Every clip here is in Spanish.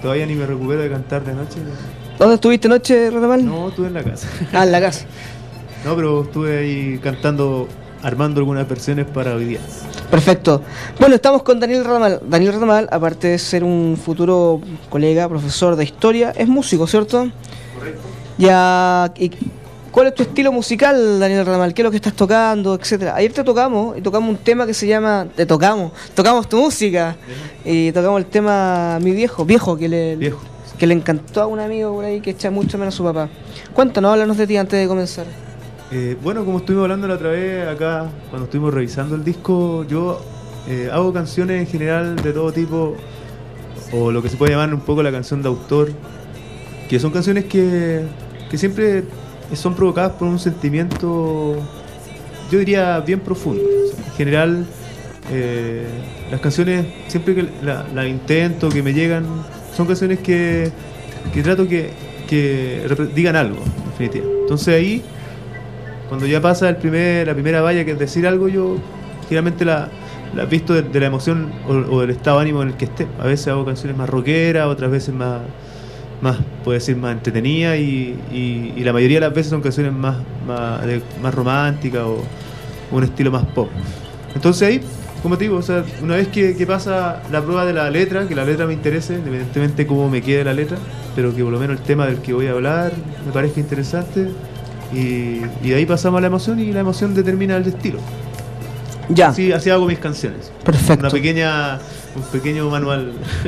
todavía ni me recupero de cantar de noche. ¿Dónde estuviste anoche, Retamal? No, estuve en la casa. Ah, en la casa. No, pero estuve ahí cantando, armando algunas versiones para hoy día. Perfecto. Bueno, estamos con Daniel Retamal. Daniel Retamal, aparte de ser un futuro colega, profesor de historia, es músico, ¿cierto? Correcto. Ya, ¿y cuál es tu estilo musical, Daniel Retamal? ¿Qué es lo que estás tocando, etcétera? Ayer te tocamos, y tocamos un tema que se llama... Tocamos tu música. Y tocamos el tema Mi Viejo, que le encantó a un amigo por ahí que echa mucho menos a su papá. Cuéntanos, háblanos de ti antes de comenzar. Bueno, como estuvimos hablando la otra vez acá, cuando estuvimos revisando el disco, yo hago canciones en general de todo tipo, o lo que se puede llamar un poco la canción de autor, que son canciones que siempre son provocadas por un sentimiento, yo diría, bien profundo. O sea, en general, las canciones, siempre que las intento, que me llegan, son canciones que trato que digan algo, en definitiva. Entonces ahí, cuando ya pasa la primera valla, que es decir algo, yo generalmente la visto de la emoción o del estado de ánimo en el que esté. A veces hago canciones más rockeras, otras veces más puedo decir, más entretenidas, y la mayoría de las veces son canciones más románticas o un estilo más pop. Entonces ahí, como te digo, o sea, una vez que pasa la prueba de la letra, que la letra me interese, independientemente cómo me quede la letra, pero que por lo menos el tema del que voy a hablar me parezca interesante, y de ahí pasamos a la emoción, y la emoción determina el estilo. Ya. Así hago mis canciones. Perfecto. Un pequeño manual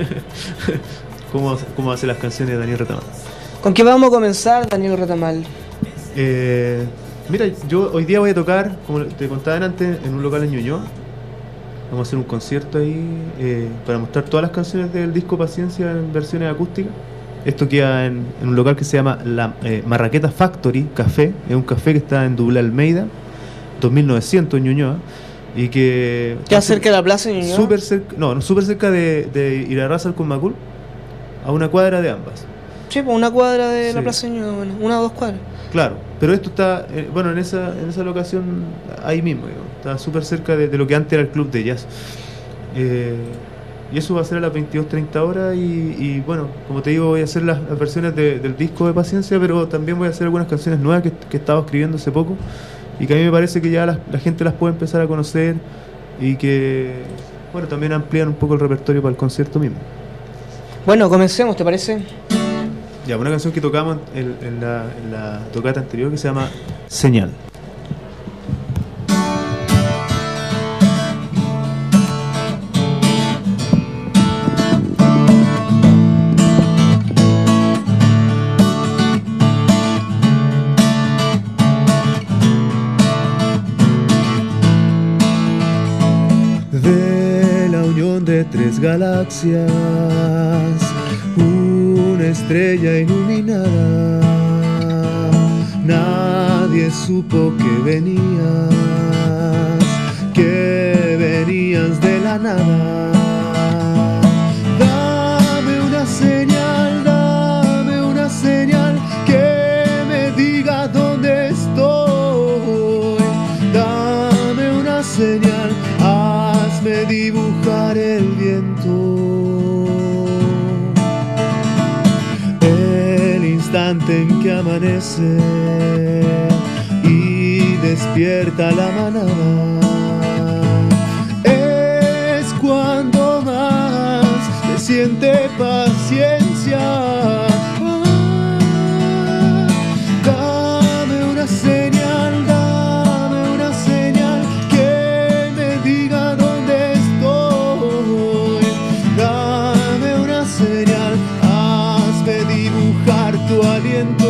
cómo hace las canciones de Daniel Retamal. ¿Con qué vamos a comenzar, Daniel Retamal? Mira, yo hoy día voy a tocar, como te contaba antes, en un local en Ñuñoa. Vamos a hacer un concierto ahí para mostrar todas las canciones del disco Paciencia en versiones acústicas. Esto queda en un local que se llama la Marraqueta Factory Café. Es un café que está en Dublé Almeida, 2900 en Ñuñoa. Y que ¿Queda cerca de la plaza de Ñuñoa? Súper cerca de Irarrázaval con Macul, a una cuadra de ambas. Sí, pues una cuadra de la plaza de Ñuñoa, bueno, 1 o 2 cuadras. Claro, pero esto está, en esa locación, ahí mismo, digamos, está súper cerca de lo que antes era el club de jazz. Y eso va a ser a las 22:30 horas, y bueno, como te digo, voy a hacer las versiones del disco de Paciencia, pero también voy a hacer algunas canciones nuevas que he estado escribiendo hace poco, y que a mí me parece que ya la gente las puede empezar a conocer, y que, bueno, también amplían un poco el repertorio para el concierto mismo. Bueno, comencemos, ¿te parece? Ya, una canción que tocamos en la tocata anterior, que se llama Señal. De la unión de 3 galaxias, una estrella iluminada, nadie supo que venías de la nada. Dame una señal que me diga dónde estoy. Dame una señal, hazme dibujar el viento. En que amanece y despierta la manada, es cuando más se siente paciencia. Dame una señal que me diga dónde estoy. Dame una señal, hazme dibujar tu aliento.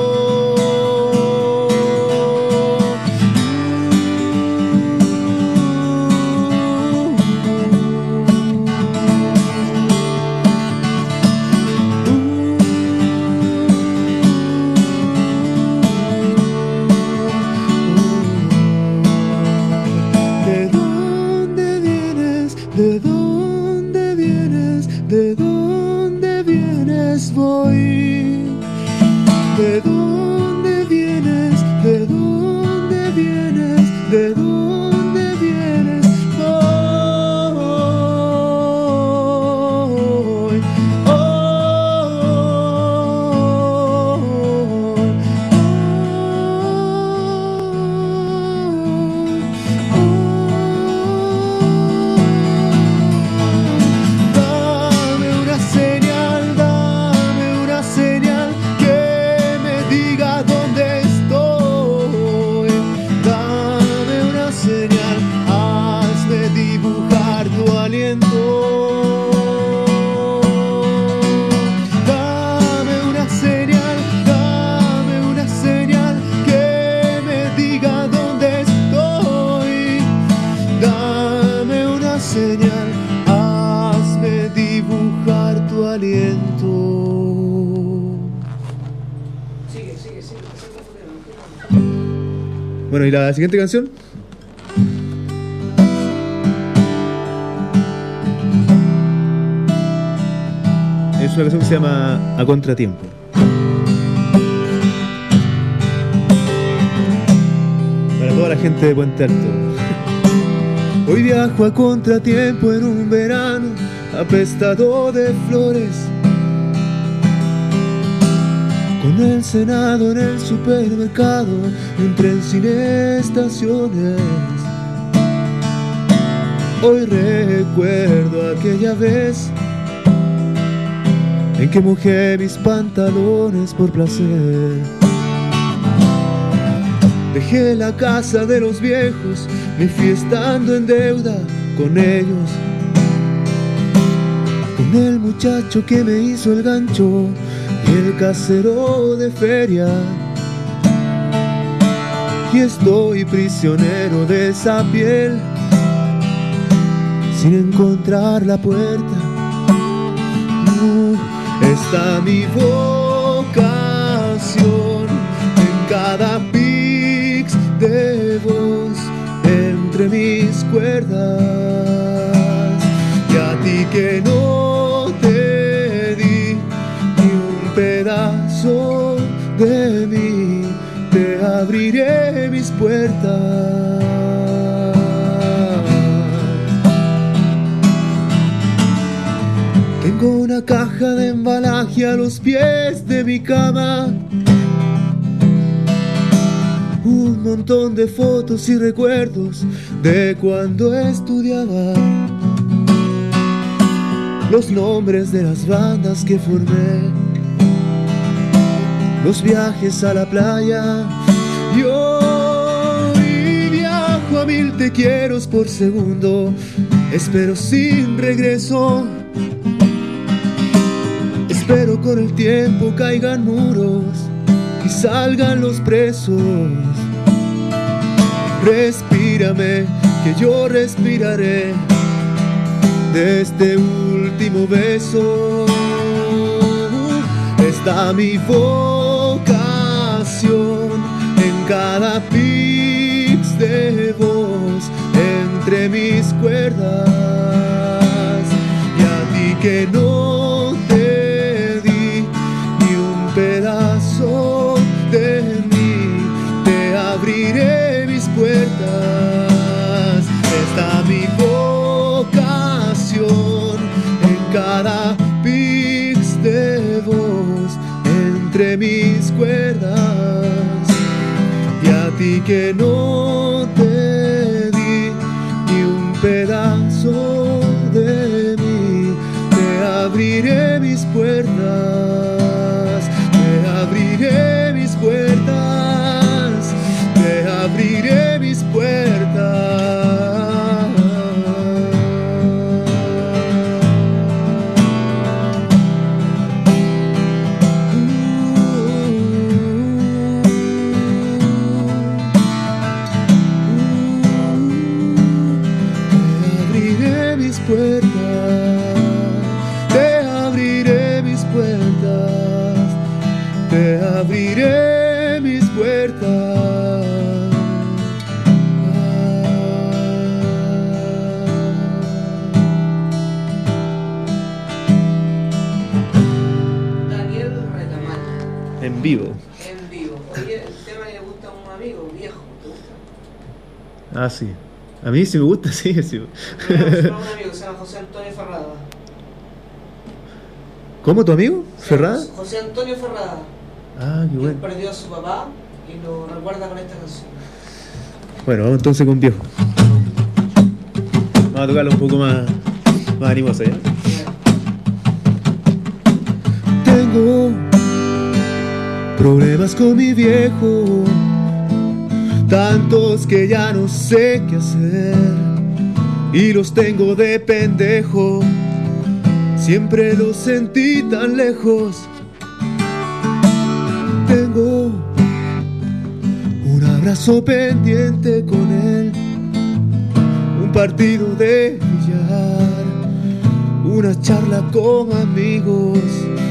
¿De dónde vienes? ¿De dónde vienes? ¿De dónde vienes? Voy. ¿De dónde vienes? ¿De dónde vienes? ¿De dónde vienes? Voy. Oh. Sigue. Bueno, ¿y la siguiente canción? Es una canción que se llama A Contratiempo. Para toda la gente de Puente Alto. Hoy viajo a contratiempo en un verano apestado de flores, con el Senado en el supermercado, un tren sin estaciones. Hoy recuerdo aquella vez en que mojé mis pantalones por placer. Dejé la casa de los viejos, me fui estando en deuda con ellos, con el muchacho que me hizo el gancho y el casero de feria. Y estoy prisionero de esa piel, sin encontrar la puerta. Está mi vocación en cada pix de voz entre mis cuerdas. Y a ti que no te di ni un pedazo de mí, te abriré mis puertas. Tengo una caja de embalaje a los pies de mi cama, un montón de fotos y recuerdos de cuando estudiaba, los nombres de las bandas que formé, los viajes a la playa. Y hoy viajo a 1000 te quieros por segundo, espero sin regreso. Espero con el tiempo caigan muros y salgan los presos. Respírame, que yo respiraré de este último beso. Está mi vocación en cada pix de voz entre mis cuerdas. Y a ti que no te di ni un pedazo de mí, te abriré mis puertas. Está mi vocación en cada pix de voz entre mis cuerdas. Y a ti que no te di ni un pedazo de mí, te abriré mis puertas, te abriré mis puertas, te abriré mis puertas. Te abriré mis puertas, te abriré mis puertas. Daniel Retamal. En vivo. En vivo. Oye, el tema que le gusta a un amigo viejo, ¿te gusta? Ah, sí. A mí sí me gusta, sí. Un amigo que se llama José Antonio Ferrada. ¿Cómo, tu amigo? ¿Ferrada? José Antonio Ferrada. Ah, qué Él bueno. perdió a su papá y lo recuerda con esta canción. Bueno, vamos entonces con viejo. Vamos a tocarlo un poco más animosa, ¿ya? Tengo problemas con mi viejo, tantos que ya no sé qué hacer, y los tengo de pendejo, siempre los sentí tan lejos. Tengo un abrazo pendiente con él, un partido de billar, una charla con amigos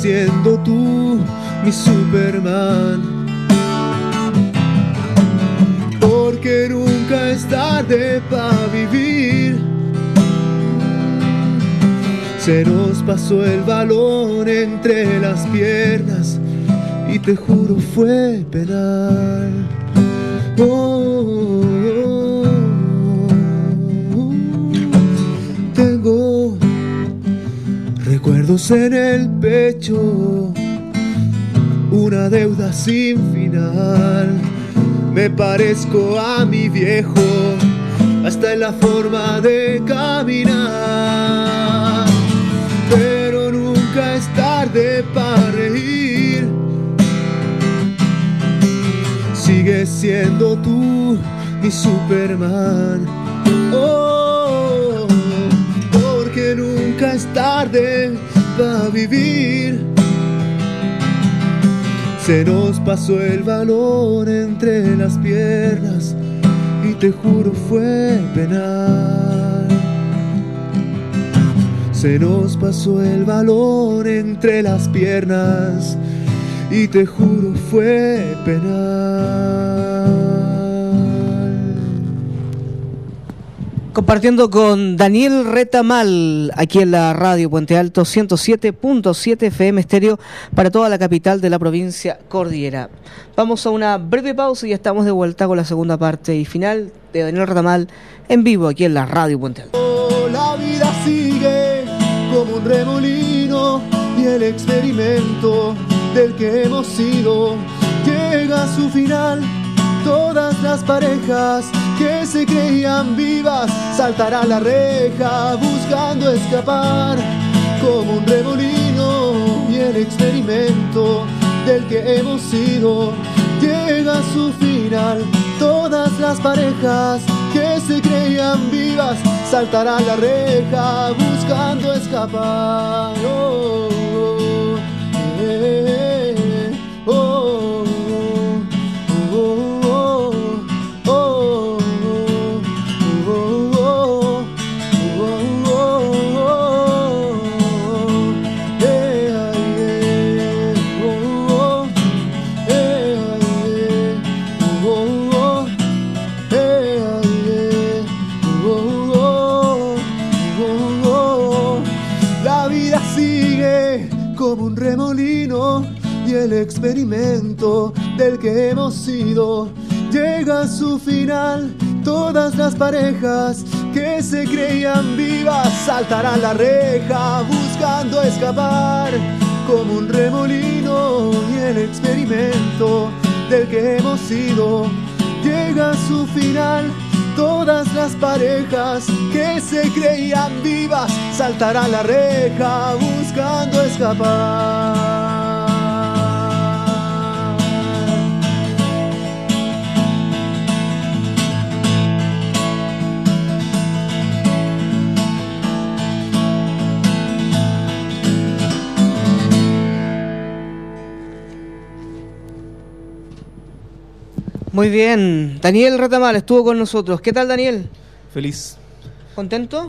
siendo tú mi Superman. Porque nunca es tarde para vivir. Se nos pasó el balón entre las piernas y te juro fue penal. Tengo recuerdos en el pecho, una deuda sin final. Me parezco a mi viejo, hasta en la forma de caminar. Pero nunca es tarde para reír. Sigues siendo tú mi Superman. Oh, porque nunca es tarde para vivir. Se nos pasó el balón entre las piernas y te juro fue penal. Se nos pasó el balón entre las piernas y te juro fue penal. Compartiendo con Daniel Retamal aquí en la radio Puente Alto 107.7 FM estéreo para toda la capital de la provincia cordillera. Vamos a una breve pausa y ya estamos de vuelta con la segunda parte y final de Daniel Retamal en vivo aquí en la radio Puente Alto. La vida sigue como un remolino y el experimento del que hemos sido llega a su final. Todas las parejas que se creían vivas saltarán la reja buscando escapar como un remolino y el experimento del que hemos sido llega a su final. Todas las parejas que se creían vivas saltarán la reja buscando escapar. Oh, oh, oh, como un remolino y el experimento del que hemos sido llega a su final. Todas las parejas que se creían vivas saltarán la reja buscando escapar como un remolino y el experimento del que hemos sido llega a su final. Todas las parejas que se creían vivas saltarán la reja buscando escapar. Muy bien, Daniel Retamal estuvo con nosotros. ¿Qué tal, Daniel? Feliz. ¿Contento?